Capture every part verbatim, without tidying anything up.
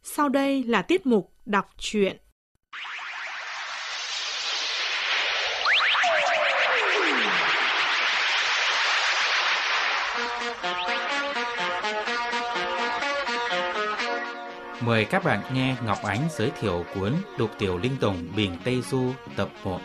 Sau đây là tiết mục đọc truyện. Mời các bạn nghe Ngọc Ánh giới thiệu cuốn Lục Tiểu Linh Tùng Bình Tây Du tập một.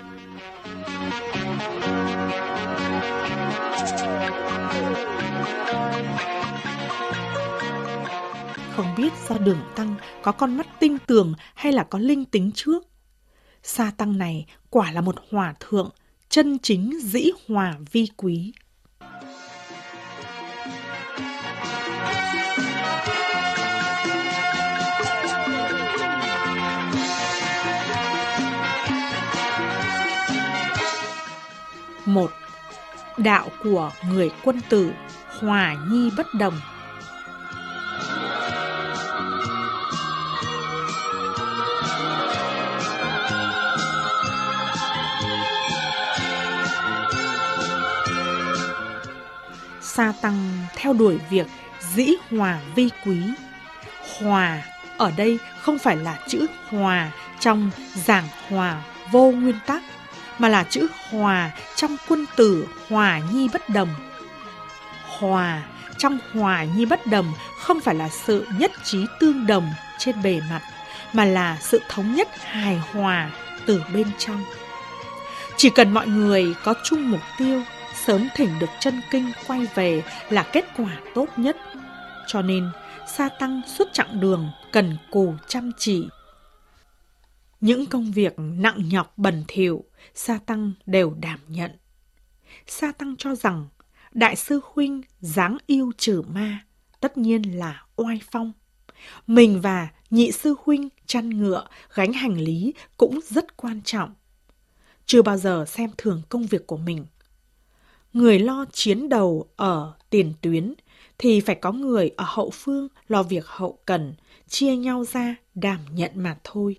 Không biết do Đường Tăng có con mắt tinh tường hay là có linh tính trước. Sa Tăng này quả là một hòa thượng, chân chính dĩ hòa vi quý. Một. Đạo của người quân tử, hòa nhi bất đồng. Sa Tăng theo đuổi việc dĩ hòa vi quý. Hòa ở đây không phải là chữ hòa trong giảng hòa vô nguyên tắc, mà là chữ hòa trong quân tử hòa nhi bất đồng. Hòa trong hòa nhi bất đồng không phải là sự nhất trí tương đồng trên bề mặt, mà là sự thống nhất hài hòa từ bên trong. Chỉ cần mọi người có chung mục tiêu, sớm thỉnh được chân kinh quay về là kết quả tốt nhất. Cho nên, Sa Tăng suốt chặng đường cần cù chăm chỉ. Những công việc nặng nhọc bẩn thỉu, Sa Tăng đều đảm nhận. Sa Tăng cho rằng, Đại sư huynh dáng yêu trừ ma, tất nhiên là oai phong. Mình và nhị sư huynh chăn ngựa, gánh hành lý cũng rất quan trọng. Chưa bao giờ xem thường công việc của mình. Người lo chiến đầu ở tiền tuyến thì phải có người ở hậu phương lo việc hậu cần, chia nhau ra đảm nhận mà thôi.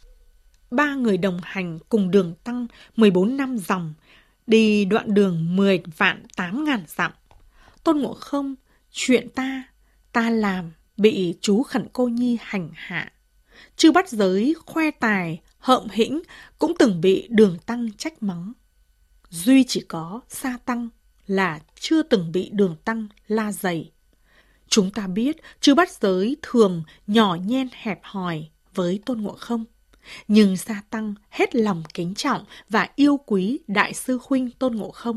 Ba người đồng hành cùng Đường Tăng mười bốn năm dòng, đi đoạn đường mười vạn tám ngàn dặm. Tôn Ngộ Không, chuyện ta, ta làm, bị chú Khẩn Cô Nhi hành hạ. Chư Bát Giới, khoe tài, hợm hĩnh cũng từng bị Đường Tăng trách mắng. Duy chỉ có Sa Tăng là chưa từng bị Đường Tăng la dày. Chúng ta biết chư Bát Giới thường nhỏ nhen hẹp hòi với Tôn Ngộ Không. Nhưng Sa Tăng hết lòng kính trọng và yêu quý Đại sư huynh Tôn Ngộ Không.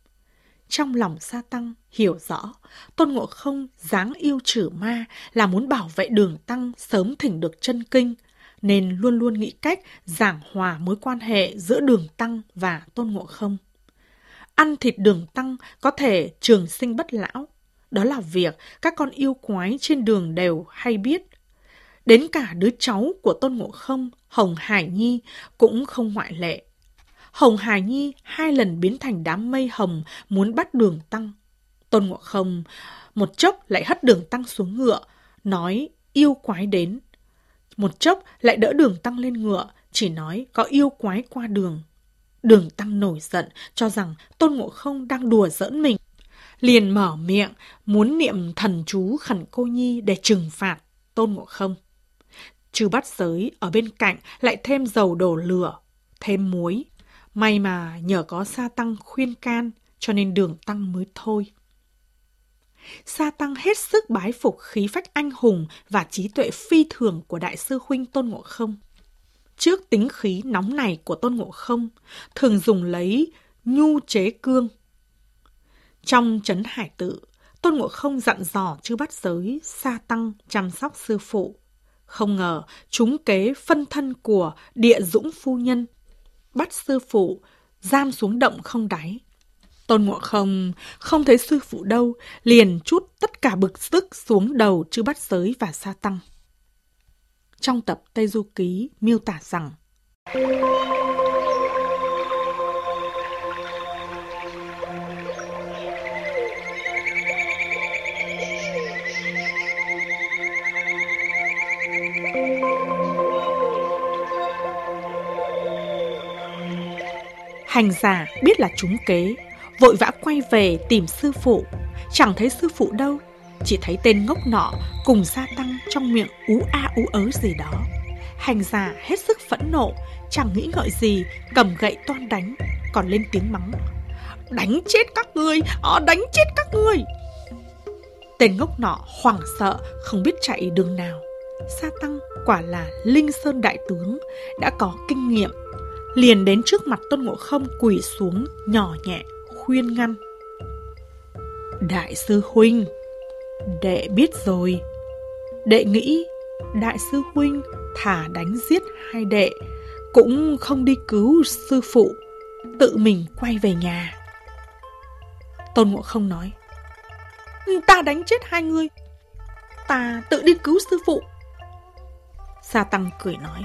Trong lòng Sa Tăng hiểu rõ, Tôn Ngộ Không dáng yêu trừ ma là muốn bảo vệ Đường Tăng sớm thỉnh được chân kinh, nên luôn luôn nghĩ cách giảng hòa mối quan hệ giữa Đường Tăng và Tôn Ngộ Không. Ăn thịt Đường Tăng có thể trường sinh bất lão, đó là việc các con yêu quái trên đường đều hay biết. Đến cả đứa cháu của Tôn Ngộ Không, Hồng Hải Nhi, cũng không ngoại lệ. Hồng Hải Nhi hai lần biến thành đám mây hồng muốn bắt Đường Tăng. Tôn Ngộ Không một chốc lại hất Đường Tăng xuống ngựa, nói yêu quái đến. Một chốc lại đỡ Đường Tăng lên ngựa, chỉ nói có yêu quái qua đường. Đường Tăng nổi giận, cho rằng Tôn Ngộ Không đang đùa giỡn mình. Liền mở miệng, muốn niệm thần chú Khẩn Cô Nhi để trừng phạt Tôn Ngộ Không. Chư Bát Giới ở bên cạnh lại thêm dầu đổ lửa, thêm muối. May mà nhờ có Sa Tăng khuyên can, cho nên Đường Tăng mới thôi. Sa Tăng hết sức bái phục khí phách anh hùng và trí tuệ phi thường của Đại sư huynh Tôn Ngộ Không. Trước tính khí nóng này của Tôn Ngộ Không, thường dùng lấy nhu chế cương. Trong Trấn Hải Tự, Tôn Ngộ Không dặn dò chư Bát Giới, Sa Tăng chăm sóc sư phụ. Không ngờ trúng kế phân thân của Địa Dũng phu nhân, bắt sư phụ giam xuống động không đáy. Tôn Ngộ Không không thấy sư phụ đâu, liền trút tất cả bực tức xuống đầu chư Bát Giới và Sa Tăng. Trong tập Tây Du Ký miêu tả rằng: Hành giả biết là trúng kế, vội vã quay về tìm sư phụ. Chẳng thấy sư phụ đâu, chỉ thấy tên ngốc nọ cùng Sa Tăng trong miệng ú a ú ớ gì đó. Hành giả hết sức phẫn nộ, chẳng nghĩ ngợi gì, cầm gậy toan đánh, còn lên tiếng mắng: "Đánh chết các ngươi, à, đánh chết các ngươi!" Tên ngốc nọ hoảng sợ, không biết chạy đường nào. Sa Tăng quả là Linh Sơn đại tướng, đã có kinh nghiệm, liền đến trước mặt Tôn Ngộ Không quỳ xuống nhỏ nhẹ khuyên ngăn: "Đại sư huynh, đệ biết rồi. Đệ nghĩ đại sư huynh thả đánh giết hai đệ, cũng không đi cứu sư phụ, tự mình quay về nhà." Tôn Ngộ Không nói: "Ta đánh chết hai người, ta tự đi cứu sư phụ." Sa Tăng cười nói: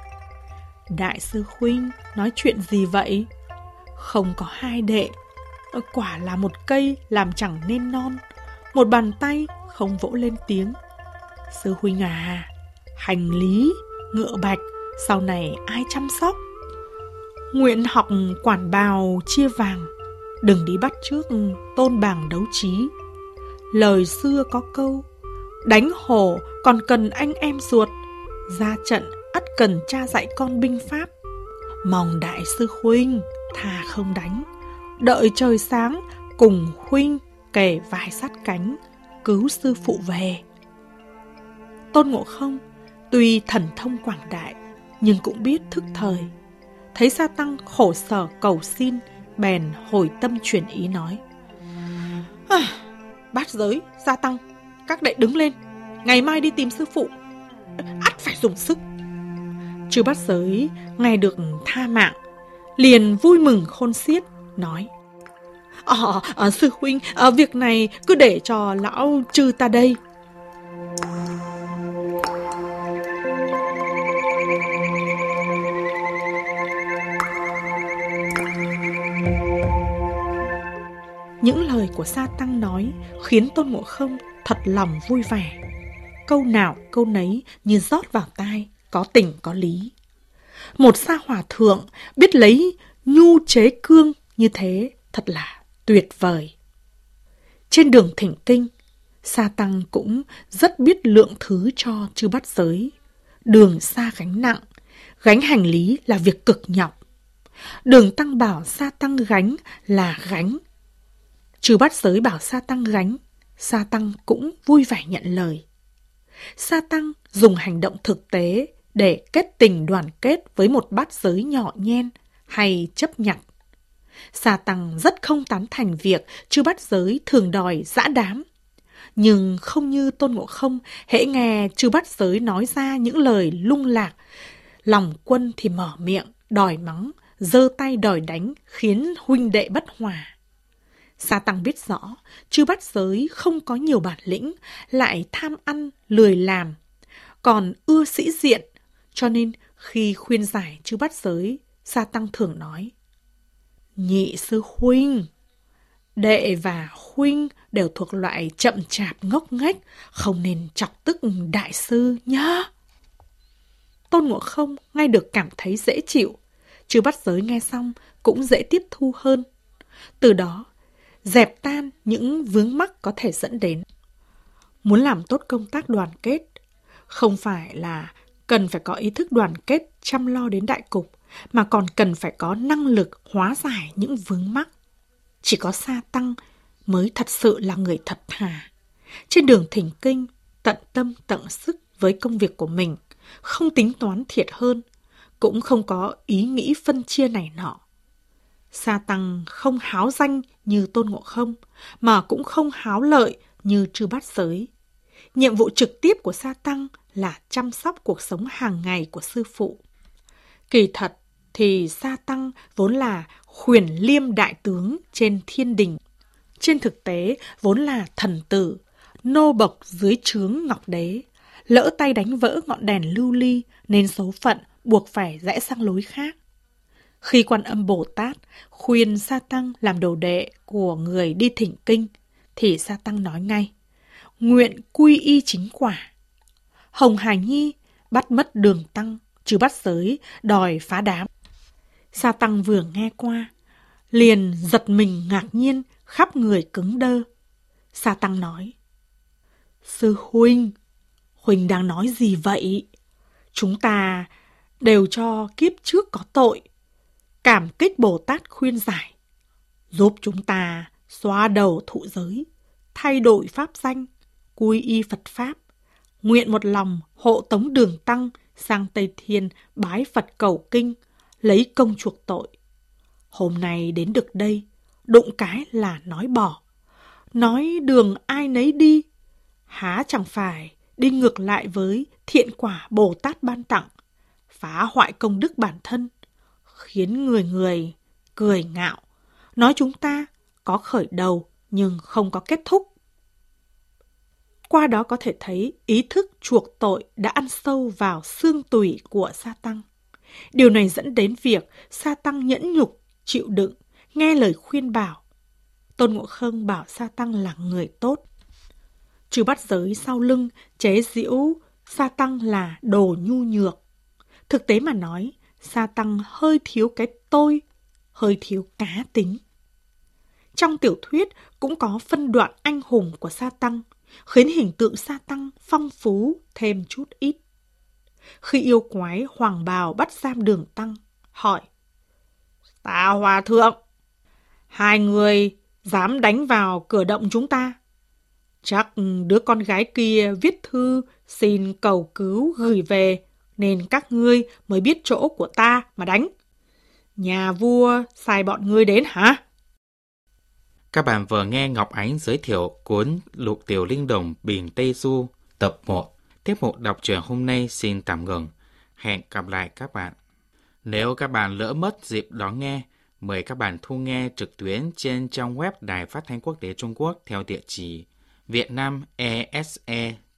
"Đại sư huynh nói chuyện gì vậy? Không có hai đệ, quả là một cây làm chẳng nên non, một bàn tay không vỗ lên tiếng. Sư huynh à, hành lý, ngựa bạch sau này ai chăm sóc? Nguyện học quản bào chia vàng, đừng đi bắt chước tôn bảng đấu trí. Lời xưa có câu, đánh hổ còn cần anh em ruột, ra trận ắt cần cha dạy con binh pháp. Mong đại sư huynh thà không đánh, đợi trời sáng cùng huynh kề vai sát cánh, cứu sư phụ về." Tôn Ngộ Không tuy thần thông quảng đại, nhưng cũng biết thức thời. Thấy Sa Tăng khổ sở cầu xin, bèn hồi tâm chuyển ý nói: à, "Bát Giới, Sa Tăng, các đệ đứng lên, ngày mai đi tìm sư phụ, ắt phải dùng sức." Chư Bát Giới nghe được tha mạng, liền vui mừng khôn xiết, nói: Ờ, à, sư huynh, à, việc này cứ để cho lão chư ta đây." Những lời của Sa Tăng nói khiến Tôn Ngộ Không thật lòng vui vẻ. Câu nào câu nấy như rót vào tai, có tình có lý. Một sa hòa thượng biết lấy nhu chế cương như thế thật là tuyệt vời. Trên đường thỉnh kinh, Sa Tăng cũng rất biết lượng thứ cho chư Bát Giới. Đường xa gánh nặng, gánh hành lý là việc cực nhọc. Đường Tăng bảo Sa Tăng gánh là gánh. Chư Bát Giới bảo Sa Tăng gánh, Sa Tăng cũng vui vẻ nhận lời. Sa Tăng dùng hành động thực tế để kết tình đoàn kết với một bát giới nhỏ nhen hay chấp nhặt. Sa Tăng rất không tán thành việc chư Bát Giới thường đòi dã đám. Nhưng không như Tôn Ngộ Không, hễ nghe chư Bát Giới nói ra những lời lung lạc, lòng quân thì mở miệng đòi mắng, giơ tay đòi đánh, khiến huynh đệ bất hòa. Sa Tăng biết rõ chư Bát Giới không có nhiều bản lĩnh, lại tham ăn lười làm, còn ưa sĩ diện, cho nên khi khuyên giải chư Bát Giới, Sa Tăng thường nói: "Nhị sư huynh, đệ và huynh đều thuộc loại chậm chạp ngốc nghếch, không nên chọc tức đại sư nhá." Tôn Ngộ Không nghe được cảm thấy dễ chịu, chư Bát Giới nghe xong cũng dễ tiếp thu hơn. Từ đó dẹp tan những vướng mắc có thể dẫn đến. Muốn làm tốt công tác đoàn kết, không phải là cần phải có ý thức đoàn kết chăm lo đến đại cục, mà còn cần phải có năng lực hóa giải những vướng mắc. Chỉ có Sa Tăng mới thật sự là người thật thà. Trên đường thỉnh kinh, tận tâm tận sức với công việc của mình, không tính toán thiệt hơn, cũng không có ý nghĩ phân chia này nọ. Sa Tăng không háo danh như Tôn Ngộ Không, mà cũng không háo lợi như chư Bát Giới. Nhiệm vụ trực tiếp của Sa Tăng là chăm sóc cuộc sống hàng ngày của sư phụ. Kỳ thật thì Sa Tăng vốn là Khuyển Liêm đại tướng trên thiên đình. Trên thực tế vốn là thần tử, nô bộc dưới trướng Ngọc Đế. Lỡ tay đánh vỡ ngọn đèn lưu ly nên số phận buộc phải rẽ sang lối khác. Khi Quan Âm Bồ Tát khuyên Sa Tăng làm đồ đệ của người đi thỉnh kinh, thì Sa Tăng nói ngay: "Nguyện quy y chính quả." Hồng Hà Nhi bắt mất Đường Tăng, chư Bát Giới đòi phá đám. Sa Tăng vừa nghe qua, liền giật mình ngạc nhiên, khắp người cứng đơ. Sa Tăng nói: Sư huynh, huynh đang nói gì vậy? Chúng ta đều cho kiếp trước có tội. Cảm kích Bồ Tát khuyên giải, giúp chúng ta xóa đầu thụ giới, thay đổi pháp danh, quy y Phật Pháp, nguyện một lòng hộ tống Đường Tăng sang Tây Thiên bái Phật cầu kinh, lấy công chuộc tội. Hôm nay đến được đây, đụng cái là nói bỏ, nói đường ai nấy đi, há chẳng phải đi ngược lại với thiện quả Bồ Tát ban tặng, phá hoại công đức bản thân, khiến người người cười ngạo, nói chúng ta có khởi đầu nhưng không có kết thúc. Qua đó có thể thấy ý thức chuộc tội đã ăn sâu vào xương tủy của Sa Tăng. Điều này dẫn đến việc Sa Tăng nhẫn nhục, chịu đựng, nghe lời khuyên bảo. Tôn Ngộ Không bảo Sa Tăng là người tốt. Chư Bát Giới sau lưng chế giễu Sa Tăng là đồ nhu nhược. Thực tế mà nói, Sa Tăng hơi thiếu cái tôi, hơi thiếu cá tính. Trong tiểu thuyết cũng có phân đoạn anh hùng của Sa Tăng, khiến hình tượng Sa Tăng phong phú thêm chút ít. Khi yêu quái Hoàng Bào bắt giam Đường Tăng, hỏi: "Ta Hòa Thượng, hai người dám đánh vào cửa động chúng ta? Chắc đứa con gái kia viết thư xin cầu cứu gửi về, nên các ngươi mới biết chỗ của ta mà đánh. Nhà vua sai bọn ngươi đến hả?" Các bạn vừa nghe Ngọc Ánh giới thiệu cuốn Lục Tiểu Linh Đồng Bình Tây Du tập một. Tiếp mục đọc truyện hôm nay xin tạm ngừng. Hẹn gặp lại các bạn. Nếu các bạn lỡ mất dịp đón nghe, mời các bạn thu nghe trực tuyến trên trang web Đài Phát thanh Quốc tế Trung Quốc theo địa chỉ vietnamese